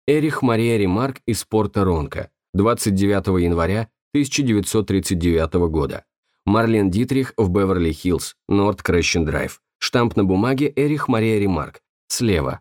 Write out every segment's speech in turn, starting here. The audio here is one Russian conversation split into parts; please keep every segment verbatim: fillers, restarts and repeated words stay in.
Эрих Мария Ремарк из Порто-Ронко, двадцать девятого января тысяча девятьсот тридцать девятого года. Марлен Дитрих в Беверли-Хиллз, Норт Крещен Драйв. Штамп на бумаге Эрих Мария Ремарк. Слева.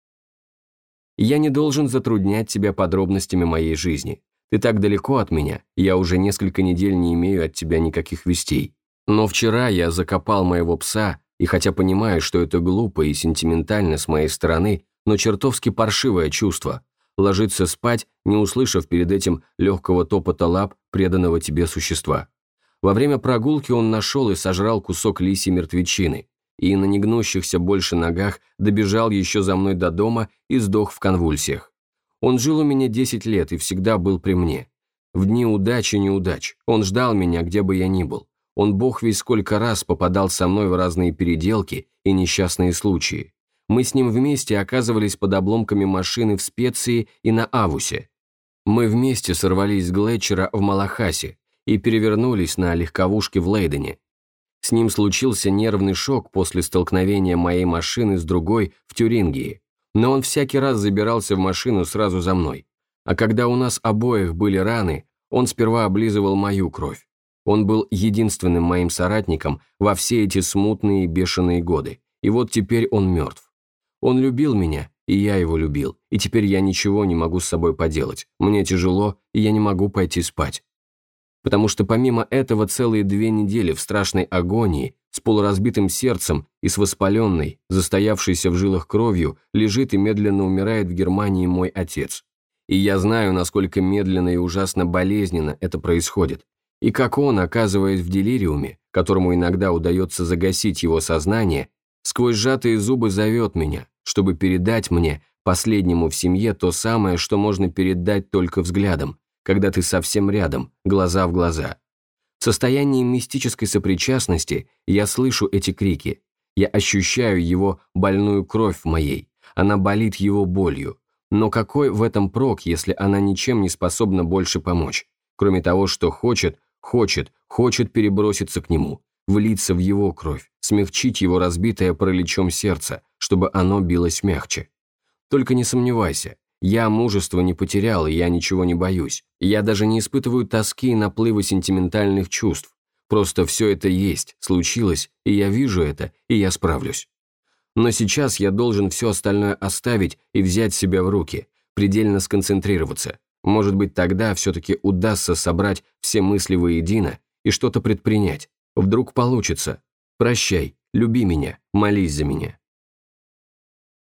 Я не должен затруднять тебя подробностями моей жизни. Ты так далеко от меня, я уже несколько недель не имею от тебя никаких вестей. Но вчера я закопал моего пса, и хотя понимаю, что это глупо и сентиментально с моей стороны, но чертовски паршивое чувство – ложиться спать, не услышав перед этим легкого топота лап преданного тебе существа. Во время прогулки он нашел и сожрал кусок лисьей мертвечины, и на негнущихся больше ногах добежал еще за мной до дома и сдох в конвульсиях. Он жил у меня десять лет и всегда был при мне. В дни удач и неудач он ждал меня, где бы я ни был. Он бог весь сколько раз попадал со мной в разные переделки и несчастные случаи. Мы с ним вместе оказывались под обломками машины в Специи и на Авусе. Мы вместе сорвались с Глетчера в Малахасе и перевернулись на легковушке в Лейдене. С ним случился нервный шок после столкновения моей машины с другой в Тюрингии, но он всякий раз забирался в машину сразу за мной. А когда у нас обоих были раны, он сперва облизывал мою кровь. Он был единственным моим соратником во все эти смутные и бешеные годы, и вот теперь он мертв. Он любил меня, и я его любил, и теперь я ничего не могу с собой поделать. Мне тяжело, и я не могу пойти спать. Потому что помимо этого целые две недели в страшной агонии, с полуразбитым сердцем и с воспаленной, застоявшейся в жилах кровью, лежит и медленно умирает в Германии мой отец. И я знаю, насколько медленно и ужасно болезненно это происходит, и как он, оказываясь в делириуме, которому иногда удается загасить его сознание, сквозь сжатые зубы зовет меня, чтобы передать мне, последнему в семье, то самое, что можно передать только взглядом, когда ты совсем рядом, глаза в глаза. В состоянии мистической сопричастности я слышу эти крики, я ощущаю его больную кровь в моей, она болит его болью, но какой в этом прок, если она ничем не способна больше помочь, кроме того, что хочет, хочет, хочет переброситься к нему, влиться в его кровь, смягчить его разбитое параличом сердце, чтобы оно билось мягче. Только не сомневайся, я мужество не потерял, и я ничего не боюсь. Я даже не испытываю тоски и наплыва сентиментальных чувств. Просто все это есть, случилось, и я вижу это, и я справлюсь. Но сейчас я должен все остальное оставить и взять себя в руки, предельно сконцентрироваться. Может быть, тогда все-таки удастся собрать все мысли воедино и что-то предпринять. Вдруг получится. Прощай, люби меня, молись за меня.